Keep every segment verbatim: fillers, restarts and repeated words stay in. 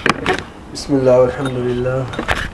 بسم الله والحمد لله.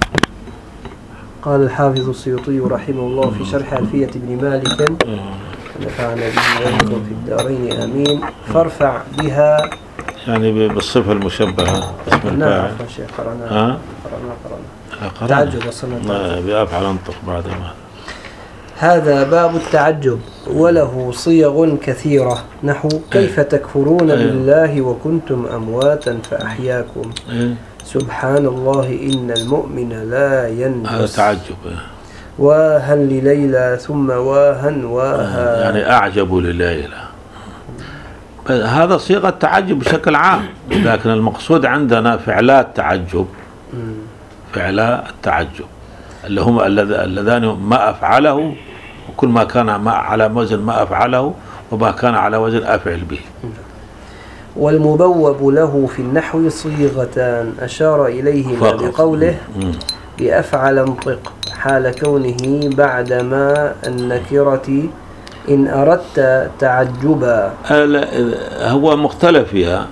قال الحافظ السيوطي رحمه الله في شرح ألفية ابن مالك نفعنا به ويرزقنا في الدارين آمين. فارفع بها يعني بالصفة المشبهة اسم الفاعل. قرأنا ها قرأنا قرأنا تعجب وصلنا بأفعل انطق بعد ما. هذا باب التعجب وله صيغ كثيرة نحو كيف تكفرون بالله وكنتم أمواتا فأحياكم سبحان الله إن المؤمن لا ينجس. هذا تعجب. واها لليلى ثم واها واها يعني أعجب لليلى. هذا صيغة تعجب بشكل عام، لكن المقصود عندنا فعلات تعجب. فعلاء التعجب اللي هم اللذان ما أفعله، وكل ما كان ما على وزن ما أفعله وما كان على وزن أفعل به. والمبوب له في النحو صيغتان أشار إليهما بقوله بأفعل انطق حال كونه بعدما النكرة إن أردت تعجبا. هو مختلف فيها،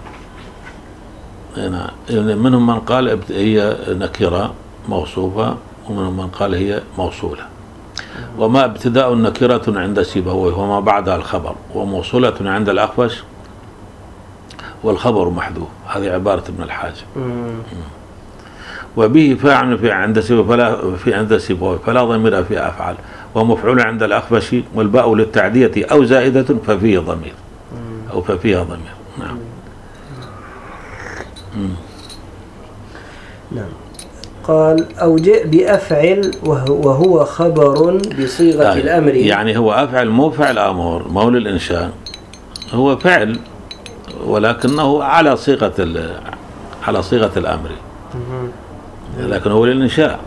منهم من قال هي نكرة موصوفة ومنهم من قال هي موصولة. وما ابتداء نكرة عند سيبويه وما بعدها الخبر، وموصولة عند الأخفش والخبر محذوف. هذه عبارة ابن الحاجب. وبه فاعل في عند سيبويه فلا في عند سيبويه فلا ضمير في أفعل، ومفعول عند الأخفش والباء للتعدية أو زائدة ففيه ضمير أو ففيها ضمير. نعم. نعم. قال أو جاء بأفعل وهو خبر بصيغة آه الأمر. يعني هو أفعل مو فعل أمر مول الإنشاء، هو فعل ولكنه على صيغة على صيغة الأمر، لكن هو للإنشاء.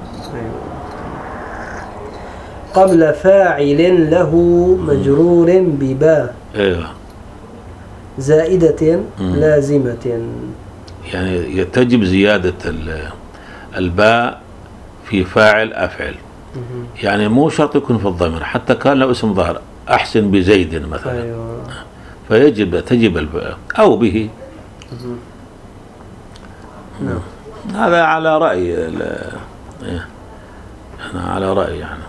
قبل فاعل له مجرور بباء أيوه زائدة لازمة. يعني تجب زيادة الباء في فاعل أفعل. يعني مو شرط يكون في الضمير، حتى كان له اسم ظاهر أحسن بزيد مثلا. أيوة. فيجب تجب الباء أو به. نعم. هذا على رأي أنا على رأي يعني.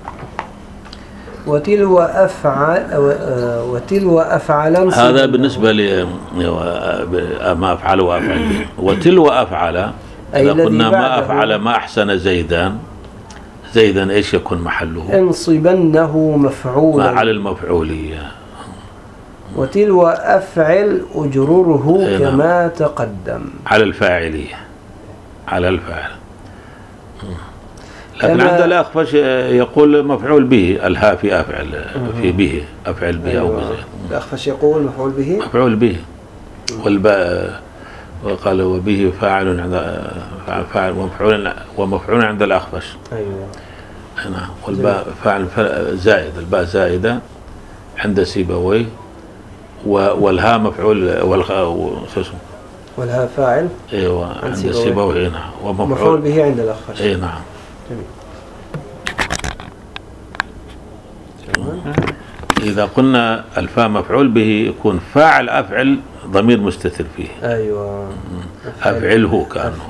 وتلو أفعل وتلو أفعل هذا بالنسبة لي ما أفعل وأفعل به. وتلو أفعل إذا قلنا ما أفعل ما أحسن زيدا، زيدا إيش يكون محله؟ انصبنه مفعولا على المفعولية. وتلو أفعل أجرره كما تقدم على الفاعلية على الفاعل. لكن عند الأخفش يقول مفعول به الها في أفعل في به أفعل به. أيوة. أو بزيد. الأخفش يقول مفعول به مفعول به. والباء وقال وبه فاعل عند فاعل ومفعول ومفعول عند الأخفش. أيوة. هنا والباء فاعل زائد، الباء زائدة عند سيبويه، والها مفعول والها فاعل. ايوه عند سيبويه هنا ومفعول به عند الأخفش. اي نعم. إذا قلنا الفاء مفعول به يكون فاعل أفعل ضمير مستتر فيه. أيوة. أفعله كأنه.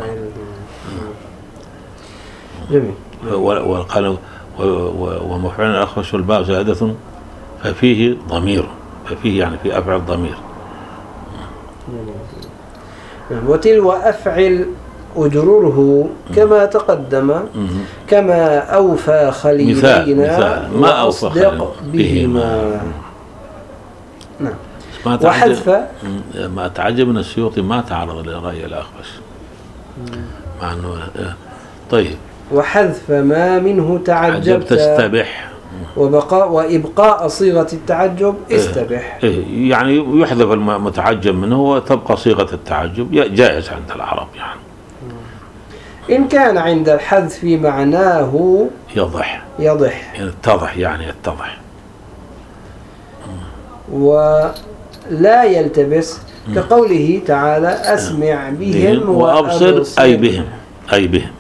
جميل. وقال ومفعول الأخفش والباء زائدة ففيه ضمير، ففيه يعني في أفعل ضمير. وتلو أفعل أجرره كما تقدم كما أوفى خليلينا ما أوفى بهما. نعم. وحذف ما تعجب من السيوطي ما تعرض لرأي الأخفش مع أنه طيب. وحذف ما منه تعجبت تستبح وبقاء وإبقاء صيغة التعجب استبح. إيه يعني يحذف المتعجب منه وتبقى صيغة التعجب جائز عند العرب يعني. إن كان عند الحذف معناه يضح يضح يتضح يعني يتضح ولا يلتبس كقوله تعالى أسمع بهم وأبصر أي بهم أي بهم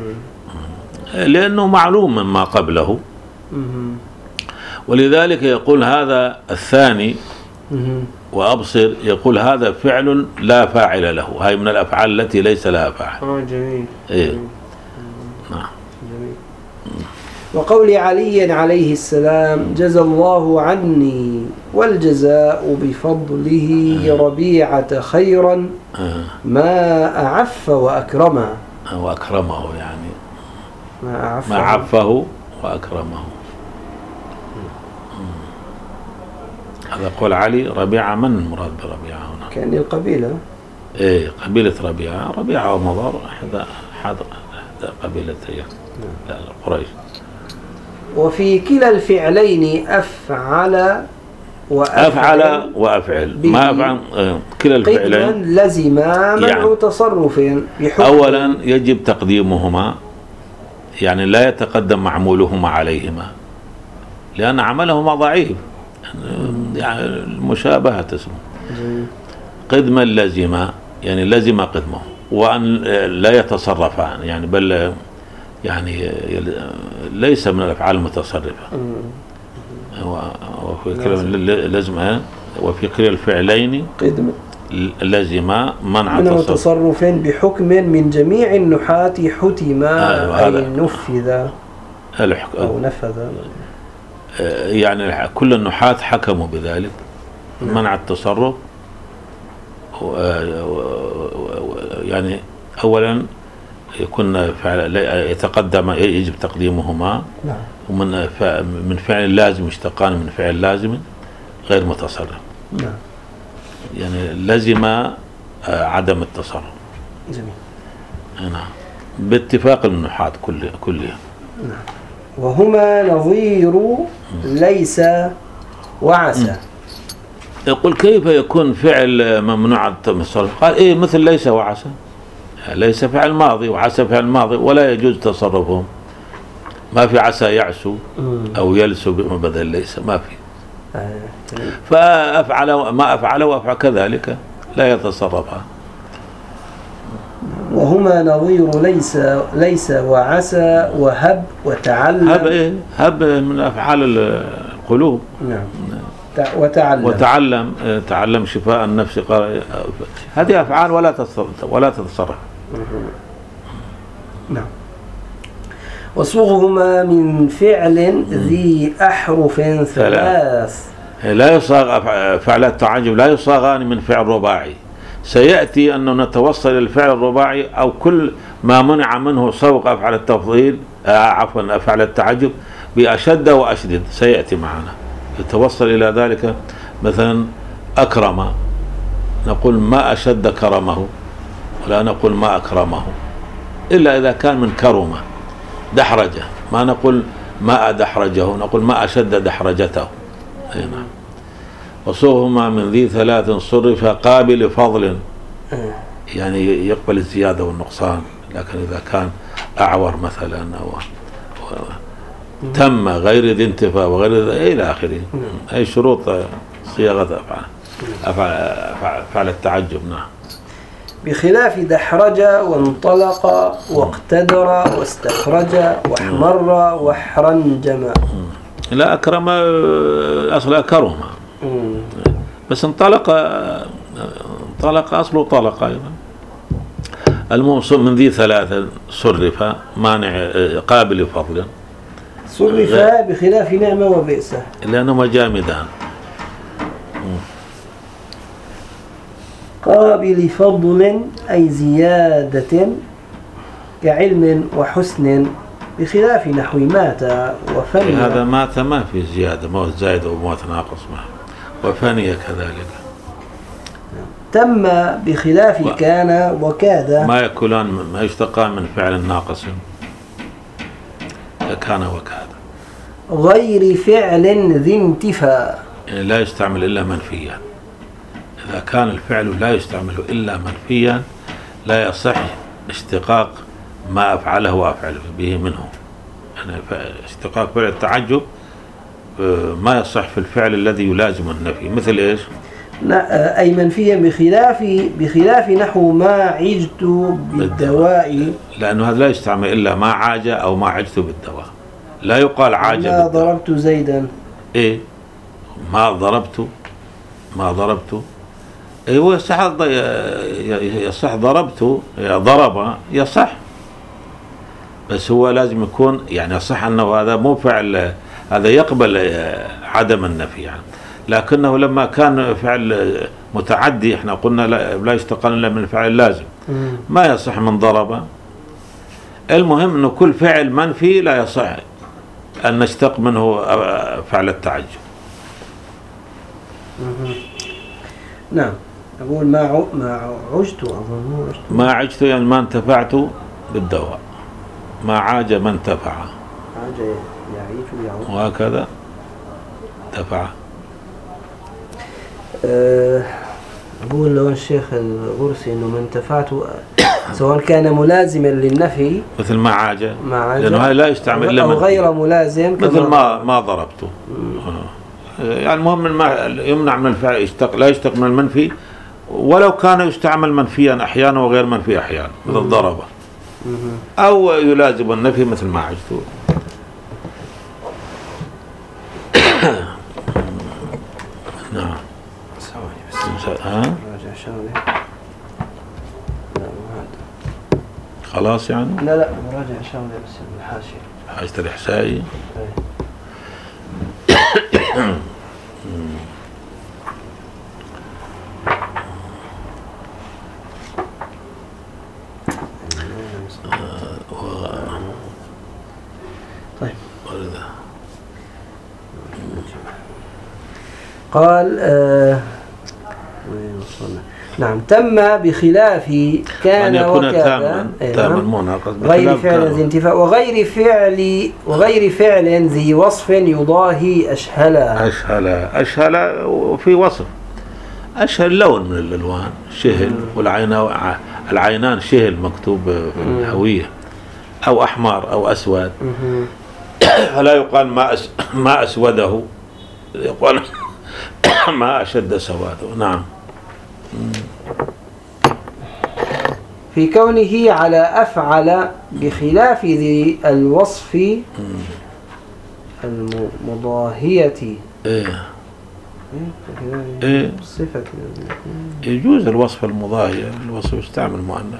لأنه معلوم مما قبله. ولذلك يقول هذا الثاني وأبصر يقول هذا فعل لا فاعل له، هاي من الأفعال التي ليس لها فاعل. آه جميل. إيه. جميل. نعم. جميل. وقول علي عليه السلام جزى الله عني والجزاء بفضله ربيعة خيرا ما أعف وأكرمه. وأكرمه يعني ما أعفه, ما عفه وأكرمه. هذا قول علي. ربيعة من المراد بربيعة هنا؟ كأن القبيلة. إيه قبيلة ربيعة. ربيعة ومضر أحد أحد قبيلتين قريش. وفي كلا الفعلين أفعل وأفعل أفعل وأفعل ما أفعل كلا الفعلين لزم منع يعني تصرف بحكم. أولا يجب تقديمهما، يعني لا يتقدم معمولهما عليهما لأن عملهما ضعيف، يعني المشابهة اسمه. قدما لزم يعني لزم قدمه، وأن لا يتصرفان يعني بل يعني ليس من الأفعال المتصرفة. وفي كلا لزم وفي كلا الفعلين قدم لزم منع تصرف بحكم من جميع النحاة حتم أي نفذ أو نفذ. يعني كل النحاة حكموا بذلك منع التصرف. يعني أولا يكون فعل يتقدم يجب تقديمهما، ومن من فعل لازم يشتقان من فعل لازم غير متصرف. نعم. يعني لزم عدم التصرف. جميل. نعم باتفاق النحاة كل كلها. نعم. وهما نظير ليس وعسى. يقول كيف يكون فعل ممنوع التصرف؟ قال إيه مثل ليس وعسى. ليس فعل ماضي وعسى فعل ماضي ولا يجوز تصرفهم. ما في عسى يعسو أو يلسو بدل ليس، ما في. فأفعل ما أفعل وأفعل كذلك لا يتصرفها. وهما نظير ليس ليس وعسى وهب وتعلم. هب إيه؟ هب من أفعال القلوب. نعم. وتعلم وتعلم تعلم شفاء النفس. هذه أفعال ولا تتصرف ولا تتصرف. نعم. وصوغهما من فعل ذي أحرف ثلاث. لا يصاغ فعل التعجب لا يصاغان من فعل رباعي. سيأتي أنه نتوصل الفعل الرباعي أو كل ما منع منه صوغ أفعل التفضيل آه عفوا أفعل التعجب بأشد وأشدد سيأتي معنا يتوصل إلى ذلك. مثلا أكرم نقول ما أشد كرمه ولا نقول ما أكرمه إلا إذا كان من كرمه. دحرجه ما نقول ما أدحرجه نقول ما أشد دحرجته. هنا وصوغهما من ذي ثلاث صرف قابل فضل يعني يقبل الزيادة والنقصان، لكن إذا كان أعور مثلا أو تم غير ذي انتفاء وغير ذي إلى آخره. أي شروط صياغة أفعال أفعال التعجب. نعم. بخلاف دحرج وانطلق واقتدر واستخرج واحمر واحرنجم. لا أكرم أصل أكرم بس انطلق انطلق أصله طلق أيضا. الموصول من ذي ثلاثة صرف مانع قابل فضل. صرف بخلاف نعمة وبئسة لأنهما جامدان. قابل فضل أي زيادة كعلم وحسن بخلاف نحو مات وفني. هذا مات ما في زيادة موت زائد أو موت ناقص ما وفني كذلك. تم بخلاف و... كان وكاد ما يكونان ما يشتقان من فعل ناقص كان وكاد غير فعل ذي انتفاء يعني لا يستعمل إلا منفيا. إذا كان الفعل لا يستعمل إلا منفيا لا يصح اشتقاق ما أفعله وأفعل به منه. يعني اشتقاق فعل التعجب ما يصح في الفعل الذي يلازم النفي. مثل إيش؟ أي منفيا بخلاف بخلاف نحو ما عجت بالدواء، لأنه هذا لا يستعمل إلا ما عاج أو ما عجت بالدواء. لا يقال عاج ما ضربت زيدا. إيه ما ضربت ما ضربت. ايوه يصح يصح ضربت، ضرب يصح، بس هو لازم يكون يعني يصح انه هذا مو فعل، هذا يقبل عدم النفي يعني. لكنه لما كان فعل متعدي احنا قلنا لا, لا يستقل الا من الفعل اللازم، ما يصح من ضرب. المهم انه كل فعل منفي لا يصح ان نشتق منه فعل التعجب. نعم. أقول ما ما عجت أظن ما عجت يعني ما انتفعت بالدواء. ما عاج ما انتفع. عاج يعيش يعود. وهكذا انتفع. أه أقول لو الشيخ الغرسي إنه ما انتفعت سواء كان ملازما للنفي مثل ما عاج، لأنه هذا لا يستعمل إلا أو غير ملازم مثل ما ما ضربته. يعني المهم ما يمنع من الفعل، يشتق لا يشتق من المنفي، ولو كان يستعمل منفيا أحيانا وغير منفي أحيانا مثل ضربه، أو يلازم النفي مثل ما عجته. نعم. ها؟ خلاص يعني؟ لا لا مراجع شاملة بس الحاشية. حاشية الإحسائي. طيب. قال آه نعم تم بخلاف كان وكذا غير فعل ذي انتفاء وغير فعل وغير فعل ذي وصف يضاهي أشهلا. أشهلا أشهلا وفي وصف أشهل لون من الألوان شهل، والعين العينان شهل مكتوب في الهوية، أو أحمر أو أسود. فلا يقال ما أس ما أسوده، يقال ما أشد سواده. نعم. في كونه على أفعل بخلاف ذي الوصف المضاهية. إيه. إيه. صفة يجوز الوصف المضاهي، الوصف يستعمل مؤنث.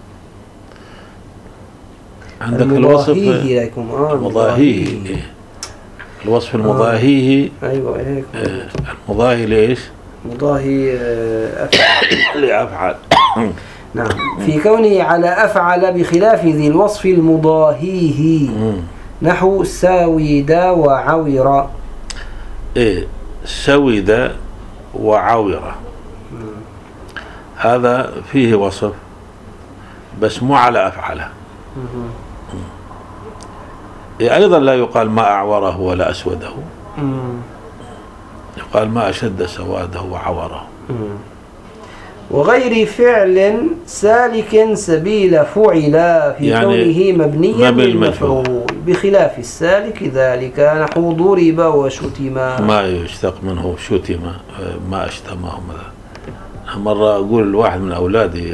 عندك الوصف المضاهي. إيه. الوصف المضاهي. آه. أيوة إيه. المضاهي ليش؟ مضاهي أفعل. لأفعل. نعم. في كونه على أفعل بخلاف ذي الوصف المضاهيه نحو ساويد وعوير. إيه سويد وعوير هذا فيه وصف بس مو على أفعله. إيه أيضا لا يقال ما أعوره ولا أسوده، يقال ما أشد سواده وعوره. وغير فعل سالك سبيل فعل في يعني كونه مبنيا للمفعول بخلاف السالك ذلك نحو ضرب وشتم. ما يشتق منه شتم، ما اشتمه. مرة أقول لواحد من أولادي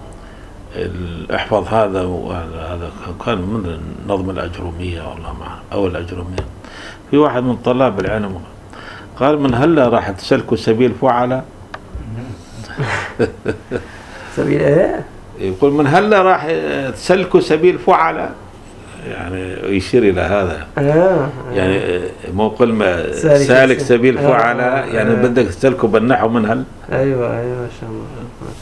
احفظ هذا، وهذا كان من نظم الأجرومية والله معه أو الأجرومية، في واحد من طلاب العلم قال من هلا راح تسلكوا سبيل فعل. سبيل ايه؟ يقول من هلا راح تسلكوا سبيل فعل، يعني يشير الى هذا. آه. يعني مو قل ما سالك سبيل فعل. آه. يعني آه. بدك تسلكوا بالنحو من هل. ايوه ايوه ما شاء الله.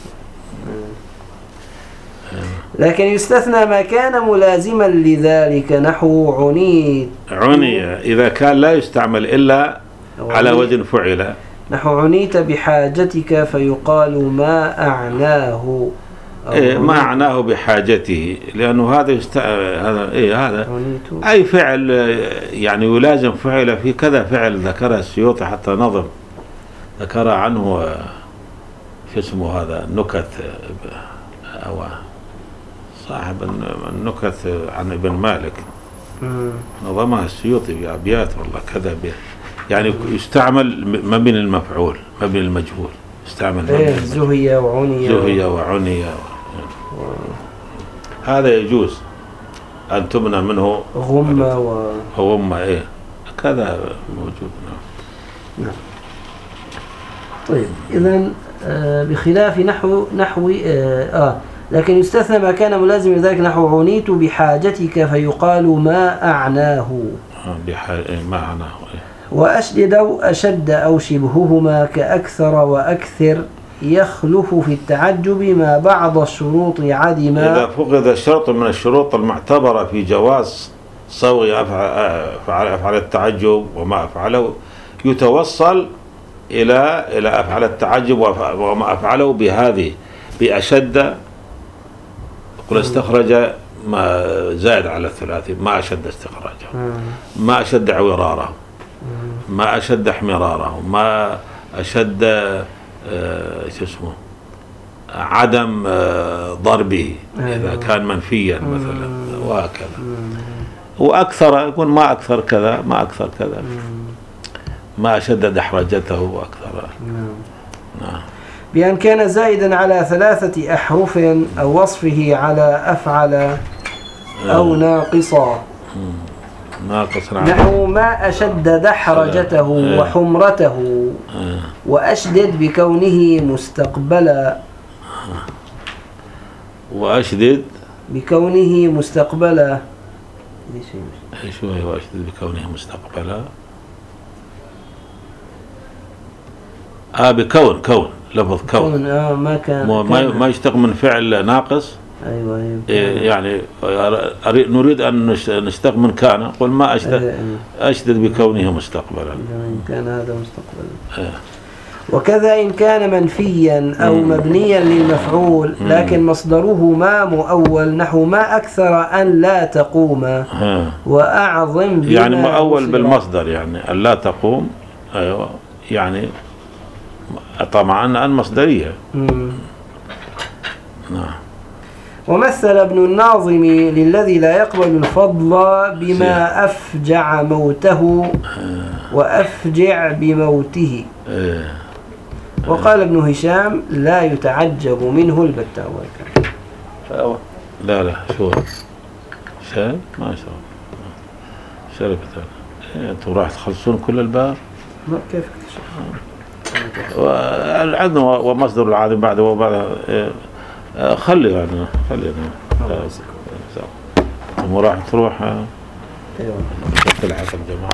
لكن يستثنى ما كان ملازما لذلك نحو عنيت. عني اذا كان لا يستعمل الا على وزن فعل. نحو عنيت بحاجتك فيقال ما أعناه. إيه ما أعناه بحاجته، لأنه هذا يست... هذا إيه هذا عنيت. أي فعل يعني يلازم فعل في كذا فعل ذكرها السيوطي حتى نظم ذكر عنه في اسمه هذا النكت، أو صاحب النكت عن ابن مالك نظمها السيوطي بأبيات والله كذا بيت. يعني يستعمل مبني المفعول مبني المجهول، يستعمل إيه زهية وعنية زهية وعنية و... هذا يجوز أن تبنى منه غمة و... وغمة. إيه كذا موجود. نعم. نعم. طيب إذن آه بخلاف نحو نحو آه, آه لكن يستثنى ما كان ملازم لذلك نحو عنيت بحاجتك فيقال ما أعناه ما أعناه. وأشدد أو أشد أو شبههما كأكثر وأكثر يخلف في التعجب ما بعض الشروط عدم. إذا فقد شرط من الشروط المعتبرة في جواز صوغ أفعال أفعال التعجب وما أفعله يتوصل إلى إلى أفعال التعجب وما أفعله بهذه بأشد. يقول استخرج ما زائد على الثلاثي ما أشد استخراجه، ما أشد عوراره، ما أشد احمراره، ما أشد آه شو اسمه عدم آه ضربه إذا كان منفيا مثلا وهكذا. وأكثر يكون ما أكثر كذا ما أكثر كذا، ما أشد دحرجته وأكثر. نعم. بأن كان زائدا على ثلاثة أحرف أو وصفه على أفعل أو ناقصا. ناقص نحو ما أشد دحرجته وحمرته وأشدد بكونه مستقبلا. وأشدد بكونه مستقبلا. ايش هو وأشدد بكونه مستقبلا؟ آه بكون كون لفظ كون, كون آه ما كان ما, ما يشتق من فعل ناقص. أيوة أيوة. إيه يعني نريد أن نشتق من كان نقول ما أشدد أشدد بكونه مستقبلا. إن كان هذا مستقبلا. إيه. وكذا إن كان منفيا أو مم. مبنيا للمفعول لكن مصدره ما مؤول نحو ما أكثر أن لا تقوم ها. وأعظم بما يعني مؤول بالمصدر يعني أن لا تقوم. أيوة يعني طبعا المصدرية. نعم. ومثل ابن الناظم للذي لا يقبل الفضل بما أفجع موته وأفجع بموته. وقال ابن هشام لا يتعجب منه البتة. لا لا شو شايف ما شاء الله شربت انتوا راح تخلصون كل الباب. ما كيف عندنا ومصدر العالم بعد وبعد خلي يعني خلي راح تروح. ايوه تلعب الجماعة.